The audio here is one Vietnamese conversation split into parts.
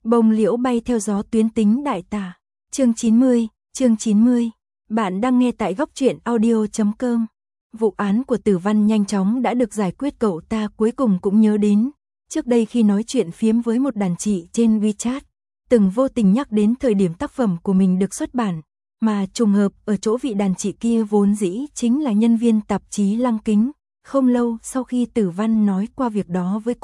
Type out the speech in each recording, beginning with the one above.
Bông liễu bay theo gió tuyến tính đại tả. Chương 90. Bạn đang nghe tại góc truyện audio.com. Vụ án của Tử Văn nhanh chóng đã được giải quyết, cậu ta cuối cùng cũng nhớ đến. Trước đây khi nói chuyện phiếm với một đàn chị trên WeChat, từng vô tình nhắc đến thời điểm tác phẩm của mình được xuất bản, mà trùng hợp ở chỗ vị đàn chị kia vốn dĩ chính là nhân viên tạp chí Lăng Kính. Không lâu sau khi Tử Văn nói qua việc đó với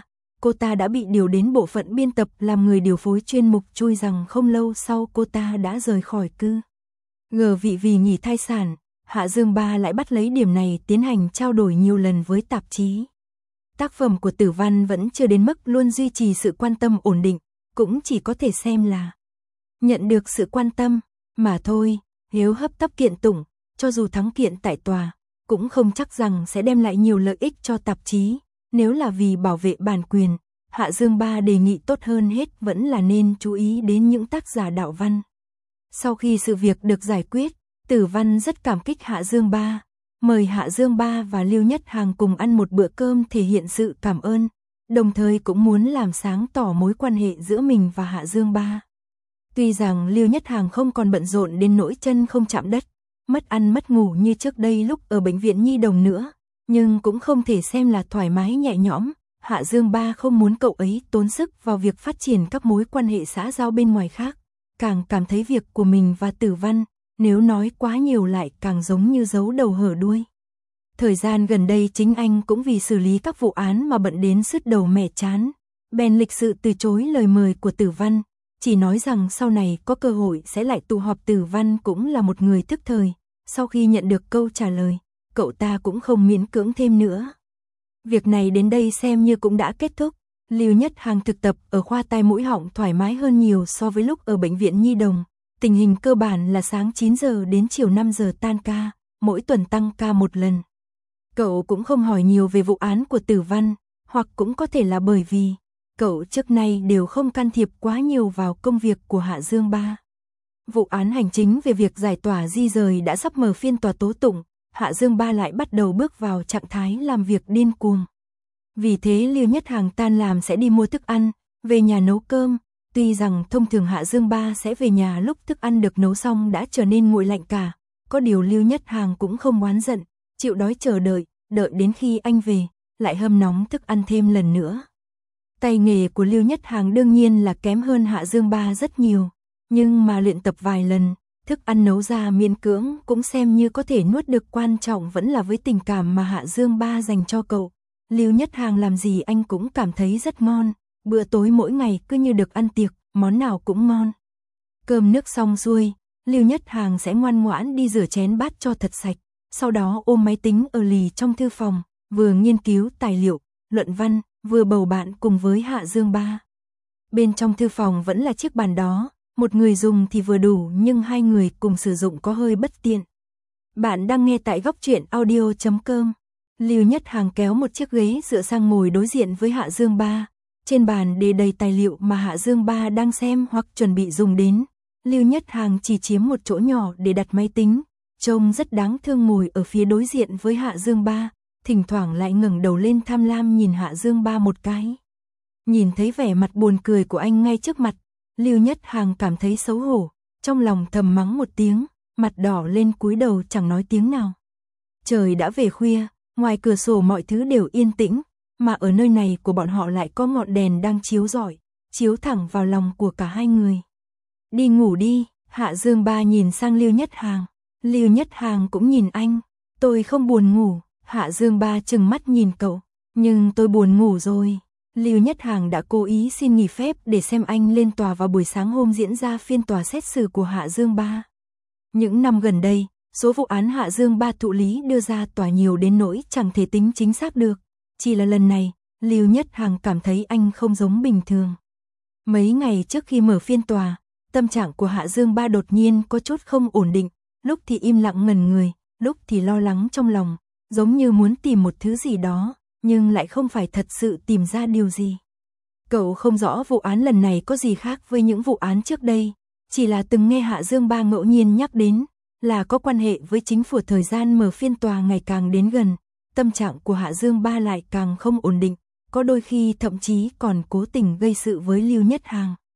cô ta đã bị điều đến bộ phận biên tập làm người điều phối chuyên mục, chui rằng không lâu sau cô ta đã rời khỏi cư ngờ vì nghỉ thai sản. Hạ Dương Ba lại bắt lấy điểm này tiến hành trao đổi nhiều lần với tạp chí. Tác phẩm của Tử Văn vẫn chưa đến mức luôn duy trì sự quan tâm ổn định, cũng chỉ có thể xem là nhận được sự quan tâm mà thôi. Nếu hấp tấp kiện tụng, cho dù thắng kiện tại tòa, cũng không chắc rằng sẽ đem lại nhiều lợi ích cho tạp chí. Nếu là vì bảo vệ bản quyền, Hạ Dương Ba đề nghị tốt hơn hết vẫn là nên chú ý đến những tác giả đạo văn. Sau khi sự việc được giải quyết, Tử Văn rất cảm kích Hạ Dương Ba, mời Hạ Dương Ba và Lưu Nhất Hàng cùng ăn một bữa cơm thể hiện sự cảm ơn, đồng thời cũng muốn làm sáng tỏ mối quan hệ giữa mình và Hạ Dương Ba. Tuy rằng Lưu Nhất Hàng không còn bận rộn đến nỗi chân không chạm đất, mất ăn mất ngủ như trước đây lúc ở bệnh viện Nhi Đồng nữa, nhưng cũng không thể xem là thoải mái nhẹ nhõm. Hạ Dương Ba không muốn cậu ấy tốn sức vào việc phát triển các mối quan hệ xã giao bên ngoài khác, càng cảm thấy việc của mình và Tử Văn, nếu nói quá nhiều lại càng giống như giấu đầu hở đuôi. Thời gian gần đây chính anh cũng vì xử lý các vụ án mà bận đến sứt đầu mẻ chán, bèn lịch sự từ chối lời mời của Tử Văn, chỉ nói rằng sau này có cơ hội sẽ lại tụ họp. Tử Văn cũng là một người thức thời, sau khi nhận được câu trả lời, cậu ta cũng không miễn cưỡng thêm nữa. Việc này đến đây xem như cũng đã kết thúc. Lưu Nhất Hàng thực tập ở khoa tai mũi họng thoải mái hơn nhiều so với lúc ở bệnh viện Nhi Đồng. Tình hình cơ bản là sáng 9 giờ đến chiều 5 giờ tan ca, mỗi tuần tăng ca một lần. Cậu cũng không hỏi nhiều về vụ án của Tử Văn, hoặc cũng có thể là bởi vì cậu trước nay đều không can thiệp quá nhiều vào công việc của Hạ Dương Ba. Vụ án hành chính về việc giải tỏa di rời đã sắp mở phiên tòa tố tụng, Hạ Dương Ba lại bắt đầu bước vào trạng thái làm việc điên cuồng. Vì thế Lưu Nhất Hàng tan làm sẽ đi mua thức ăn, về nhà nấu cơm. Tuy rằng thông thường Hạ Dương Ba sẽ về nhà lúc thức ăn được nấu xong đã trở nên nguội lạnh cả, có điều Lưu Nhất Hàng cũng không oán giận, chịu đói chờ đợi, đợi đến khi anh về, lại hâm nóng thức ăn thêm lần nữa. Tay nghề của Lưu Nhất Hàng đương nhiên là kém hơn Hạ Dương Ba rất nhiều, nhưng mà luyện tập vài lần, thức ăn nấu ra miễn cưỡng cũng xem như có thể nuốt được. Quan trọng vẫn là với tình cảm mà Hạ Dương Ba dành cho cậu. Lưu Nhất Hàng làm gì anh cũng cảm thấy rất ngon, bữa tối mỗi ngày cứ như được ăn tiệc, món nào cũng ngon. Cơm nước xong xuôi, Lưu Nhất Hàng sẽ ngoan ngoãn đi rửa chén bát cho thật sạch, sau đó ôm máy tính ở lì trong thư phòng, vừa nghiên cứu tài liệu, luận văn, vừa bầu bạn cùng với Hạ Dương Ba. Bên trong thư phòng vẫn là chiếc bàn đó, một người dùng thì vừa đủ nhưng hai người cùng sử dụng có hơi bất tiện. Bạn đang nghe tại góc truyện audio.com. Lưu Nhất Hàng kéo một chiếc ghế dựa sang ngồi đối diện với Hạ Dương Ba. Trên bàn để đầy tài liệu mà Hạ Dương Ba đang xem hoặc chuẩn bị dùng đến. Lưu Nhất Hàng chỉ chiếm một chỗ nhỏ để đặt máy tính, trông rất đáng thương ngồi ở phía đối diện với Hạ Dương Ba, thỉnh thoảng lại ngẩng đầu lên tham lam nhìn Hạ Dương Ba một cái. Nhìn thấy vẻ mặt buồn cười của anh ngay trước mặt, Lưu Nhất Hàng cảm thấy xấu hổ, trong lòng thầm mắng một tiếng, mặt đỏ lên cúi đầu chẳng nói tiếng nào. Trời đã về khuya, ngoài cửa sổ mọi thứ đều yên tĩnh, mà ở nơi này của bọn họ lại có ngọn đèn đang chiếu rọi, chiếu thẳng vào lòng của cả hai người. Đi ngủ đi, Hạ Dương Ba nhìn sang Lưu Nhất Hàng. Lưu Nhất Hàng cũng nhìn anh. Tôi không buồn ngủ. Hạ Dương Ba trừng mắt nhìn cậu. Nhưng tôi buồn ngủ rồi. Lưu Nhất Hàng đã cố ý xin nghỉ phép để xem anh lên tòa vào buổi sáng hôm diễn ra phiên tòa xét xử của Hạ Dương Ba. Những năm gần đây, số vụ án Hạ Dương Ba thụ lý đưa ra tòa nhiều đến nỗi chẳng thể tính chính xác được. Chỉ là lần này, Lưu Nhất Hàng cảm thấy anh không giống bình thường. Mấy ngày trước khi mở phiên tòa, tâm trạng của Hạ Dương Ba đột nhiên có chút không ổn định, lúc thì im lặng ngẩn người, lúc thì lo lắng trong lòng, giống như muốn tìm một thứ gì đó, nhưng lại không phải thật sự tìm ra điều gì. Cậu không rõ vụ án lần này có gì khác với những vụ án trước đây, chỉ là từng nghe Hạ Dương Ba ngẫu nhiên nhắc đến, là có quan hệ với chính phủ. Thời gian mở phiên tòa ngày càng đến gần, tâm trạng của Hạ Dương Ba lại càng không ổn định, có đôi khi thậm chí còn cố tình gây sự với Lưu Nhất Hàng.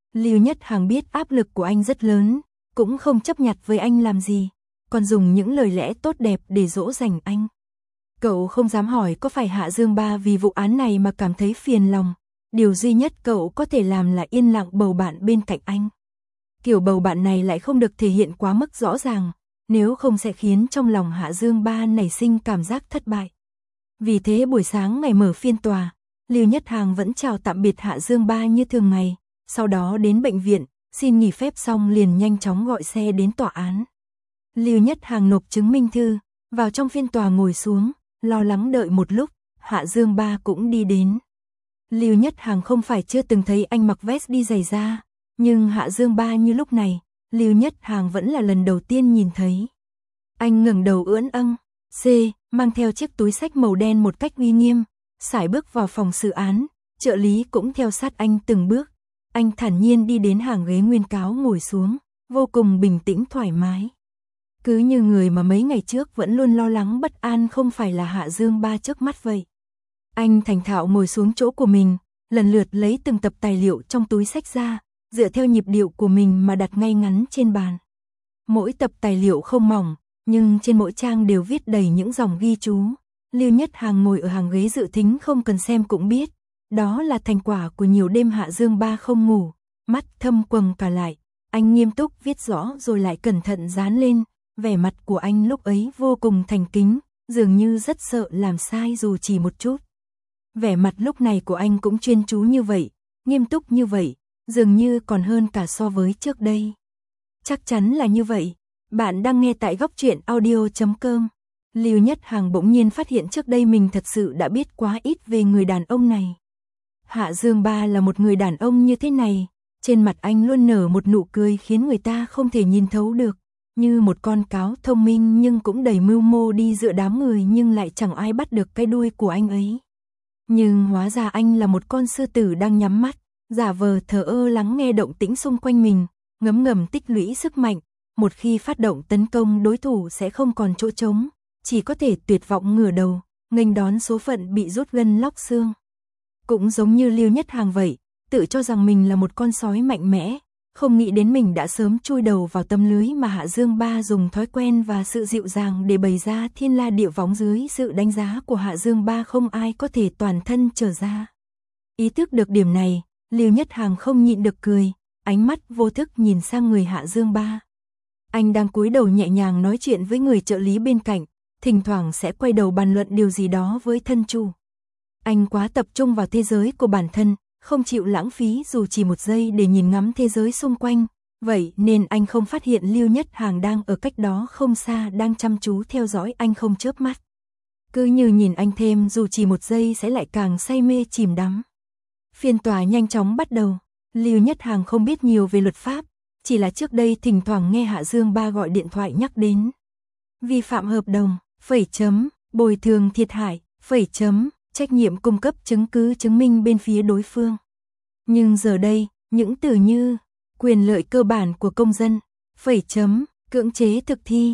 Lưu Nhất Hàng biết áp lực của anh rất lớn, cũng không chấp nhặt với anh làm gì, còn dùng những lời lẽ tốt đẹp để dỗ dành anh. Cậu không dám hỏi có phải Hạ Dương Ba vì vụ án này mà cảm thấy phiền lòng, điều duy nhất cậu có thể làm là yên lặng bầu bạn bên cạnh anh. Kiểu bầu bạn này lại không được thể hiện quá mức rõ ràng, nếu không sẽ khiến trong lòng Hạ Dương Ba nảy sinh cảm giác thất bại. Vì thế buổi sáng ngày mở phiên tòa, Lưu Nhất Hàng vẫn chào tạm biệt Hạ Dương Ba như thường ngày, sau đó đến bệnh viện, xin nghỉ phép xong liền nhanh chóng gọi xe đến tòa án. Lưu Nhất Hàng nộp chứng minh thư, vào trong phiên tòa ngồi xuống, lo lắng đợi một lúc, Hạ Dương Ba cũng đi đến. Lưu Nhất Hàng không phải chưa từng thấy anh mặc vest đi giày da, nhưng Hạ Dương Ba như lúc này, Lưu Nhất Hàng vẫn là lần đầu tiên nhìn thấy. Anh ngẩng đầu ưỡn âng, mang theo chiếc túi xách màu đen một cách uy nghiêm, sải bước vào phòng xử án, trợ lý cũng theo sát anh từng bước. Anh thản nhiên đi đến hàng ghế nguyên cáo ngồi xuống, vô cùng bình tĩnh thoải mái. Cứ như người mà mấy ngày trước vẫn luôn lo lắng bất an không phải là Hạ Dương Ba trước mắt vậy. Anh thành thạo ngồi xuống chỗ của mình, lần lượt lấy từng tập tài liệu trong túi xách ra, dựa theo nhịp điệu của mình mà đặt ngay ngắn trên bàn. Mỗi tập tài liệu không mỏng, nhưng trên mỗi trang đều viết đầy những dòng ghi chú. Lưu Nhất Hàng ngồi ở hàng ghế dự thính không cần xem cũng biết, đó là thành quả của nhiều đêm Hạ Dương Ba không ngủ, mắt thâm quầng cả lại. Anh nghiêm túc viết rõ rồi lại cẩn thận dán lên, vẻ mặt của anh lúc ấy vô cùng thành kính, dường như rất sợ làm sai dù chỉ một chút. Vẻ mặt lúc này của anh cũng chuyên chú như vậy, nghiêm túc như vậy, dường như còn hơn cả so với trước đây. Chắc chắn là như vậy. Bạn đang nghe tại góc truyện audio.com. Lưu Nhất Hàng bỗng nhiên phát hiện trước đây mình thật sự đã biết quá ít về người đàn ông này. Hạ Dương Ba là một người đàn ông như thế này, trên mặt anh luôn nở một nụ cười khiến người ta không thể nhìn thấu được, như một con cáo thông minh nhưng cũng đầy mưu mô đi giữa đám người nhưng lại chẳng ai bắt được cái đuôi của anh ấy. Nhưng hóa ra anh là một con sư tử đang nhắm mắt, giả vờ thờ ơ lắng nghe động tĩnh xung quanh mình, ngấm ngầm tích lũy sức mạnh, một khi phát động tấn công đối thủ sẽ không còn chỗ trống, chỉ có thể tuyệt vọng ngửa đầu, nghênh đón số phận bị rút gân lóc xương. Cũng giống như Lưu Nhất Hàng vậy, tự cho rằng mình là một con sói mạnh mẽ, không nghĩ đến mình đã sớm chui đầu vào tấm lưới mà Hạ Dương Ba dùng thói quen và sự dịu dàng để bày ra thiên la địa võng. Dưới sự đánh giá của Hạ Dương Ba không ai có thể toàn thân trở ra. Ý thức được điểm này, Lưu Nhất Hàng không nhịn được cười, ánh mắt vô thức nhìn sang người Hạ Dương Ba. Anh đang cúi đầu nhẹ nhàng nói chuyện với người trợ lý bên cạnh, thỉnh thoảng sẽ quay đầu bàn luận điều gì đó với thân chủ. Anh quá tập trung vào thế giới của bản thân, không chịu lãng phí dù chỉ một giây để nhìn ngắm thế giới xung quanh, vậy nên anh không phát hiện Lưu Nhất Hàng đang ở cách đó không xa đang chăm chú theo dõi anh không chớp mắt. Cứ như nhìn anh thêm dù chỉ một giây sẽ lại càng say mê chìm đắm. Phiên tòa nhanh chóng bắt đầu, Lưu Nhất Hàng không biết nhiều về luật pháp, chỉ là trước đây thỉnh thoảng nghe Hạ Dương Ba gọi điện thoại nhắc đến. Vi phạm hợp đồng, bồi thường thiệt hại, trách nhiệm cung cấp chứng cứ chứng minh bên phía đối phương. Nhưng giờ đây, những từ như quyền lợi cơ bản của công dân, cưỡng chế thực thi,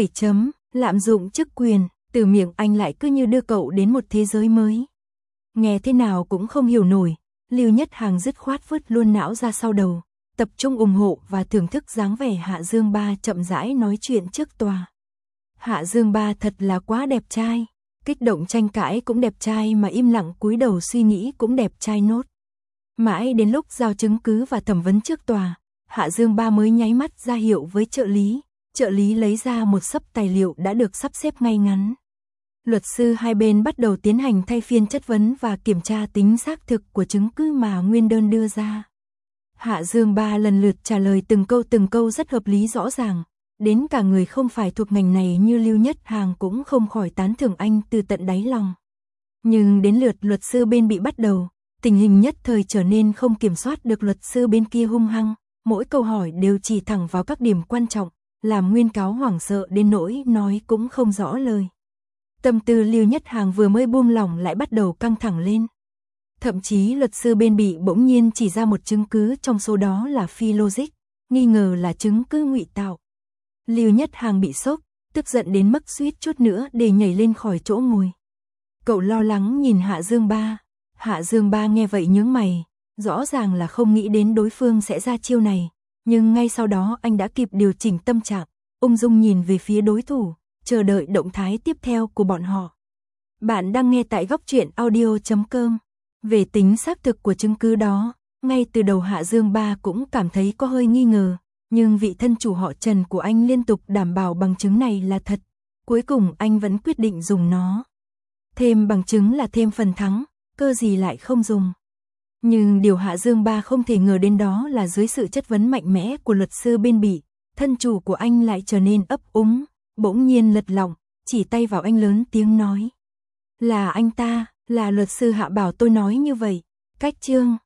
lạm dụng chức quyền, từ miệng anh lại cứ như đưa cậu đến một thế giới mới. Nghe thế nào cũng không hiểu nổi, Lưu Nhất Hàng dứt khoát vứt luôn não ra sau đầu, tập trung ủng hộ và thưởng thức dáng vẻ Hạ Dương Ba chậm rãi nói chuyện trước tòa. Hạ Dương Ba thật là quá đẹp trai, kích động tranh cãi cũng đẹp trai mà im lặng cúi đầu suy nghĩ cũng đẹp trai nốt. Mãi đến lúc giao chứng cứ và thẩm vấn trước tòa, Hạ Dương Ba mới nháy mắt ra hiệu với trợ lý lấy ra một xấp tài liệu đã được sắp xếp ngay ngắn. Luật sư hai bên bắt đầu tiến hành thay phiên chất vấn và kiểm tra tính xác thực của chứng cứ mà nguyên đơn đưa ra. Hạ Dương Ba lần lượt trả lời từng câu rất hợp lý rõ ràng, đến cả người không phải thuộc ngành này như Lưu Nhất Hàng cũng không khỏi tán thưởng anh từ tận đáy lòng. Nhưng đến lượt luật sư bên bị bắt đầu, tình hình nhất thời trở nên không kiểm soát được, luật sư bên kia hung hăng, mỗi câu hỏi đều chỉ thẳng vào các điểm quan trọng, làm nguyên cáo hoảng sợ đến nỗi nói cũng không rõ lời. Tâm tư Lưu Nhất Hàng vừa mới buông lỏng lại bắt đầu căng thẳng lên. Thậm chí luật sư bên bị bỗng nhiên chỉ ra một chứng cứ trong số đó là phi logic, nghi ngờ là chứng cứ ngụy tạo. Lưu Nhất Hàng bị sốc, tức giận đến mức suýt chút nữa để nhảy lên khỏi chỗ ngồi. Cậu lo lắng nhìn Hạ Dương Ba. Hạ Dương Ba nghe vậy nhướng mày, Rõ ràng là không nghĩ đến đối phương sẽ ra chiêu này, nhưng ngay sau đó anh đã kịp điều chỉnh tâm trạng, ung dung nhìn về phía đối thủ, chờ đợi động thái tiếp theo của bọn họ. Bạn đang nghe tại góc truyện audio.com. Về tính xác thực của chứng cứ đó, ngay từ đầu Hạ Dương Ba cũng cảm thấy có hơi nghi ngờ, nhưng vị thân chủ họ Trần của anh liên tục đảm bảo bằng chứng này là thật. Cuối cùng anh vẫn quyết định dùng nó. Thêm bằng chứng là thêm phần thắng, cơ gì lại không dùng. Nhưng điều Hạ Dương Ba không thể ngờ đến đó là dưới sự chất vấn mạnh mẽ của luật sư bên Bỉ, thân chủ của anh lại trở nên ấp úng, bỗng nhiên lật lọng, chỉ tay vào anh lớn tiếng nói. Là anh ta, là luật sư Hạ bảo tôi nói như vậy. Cách chương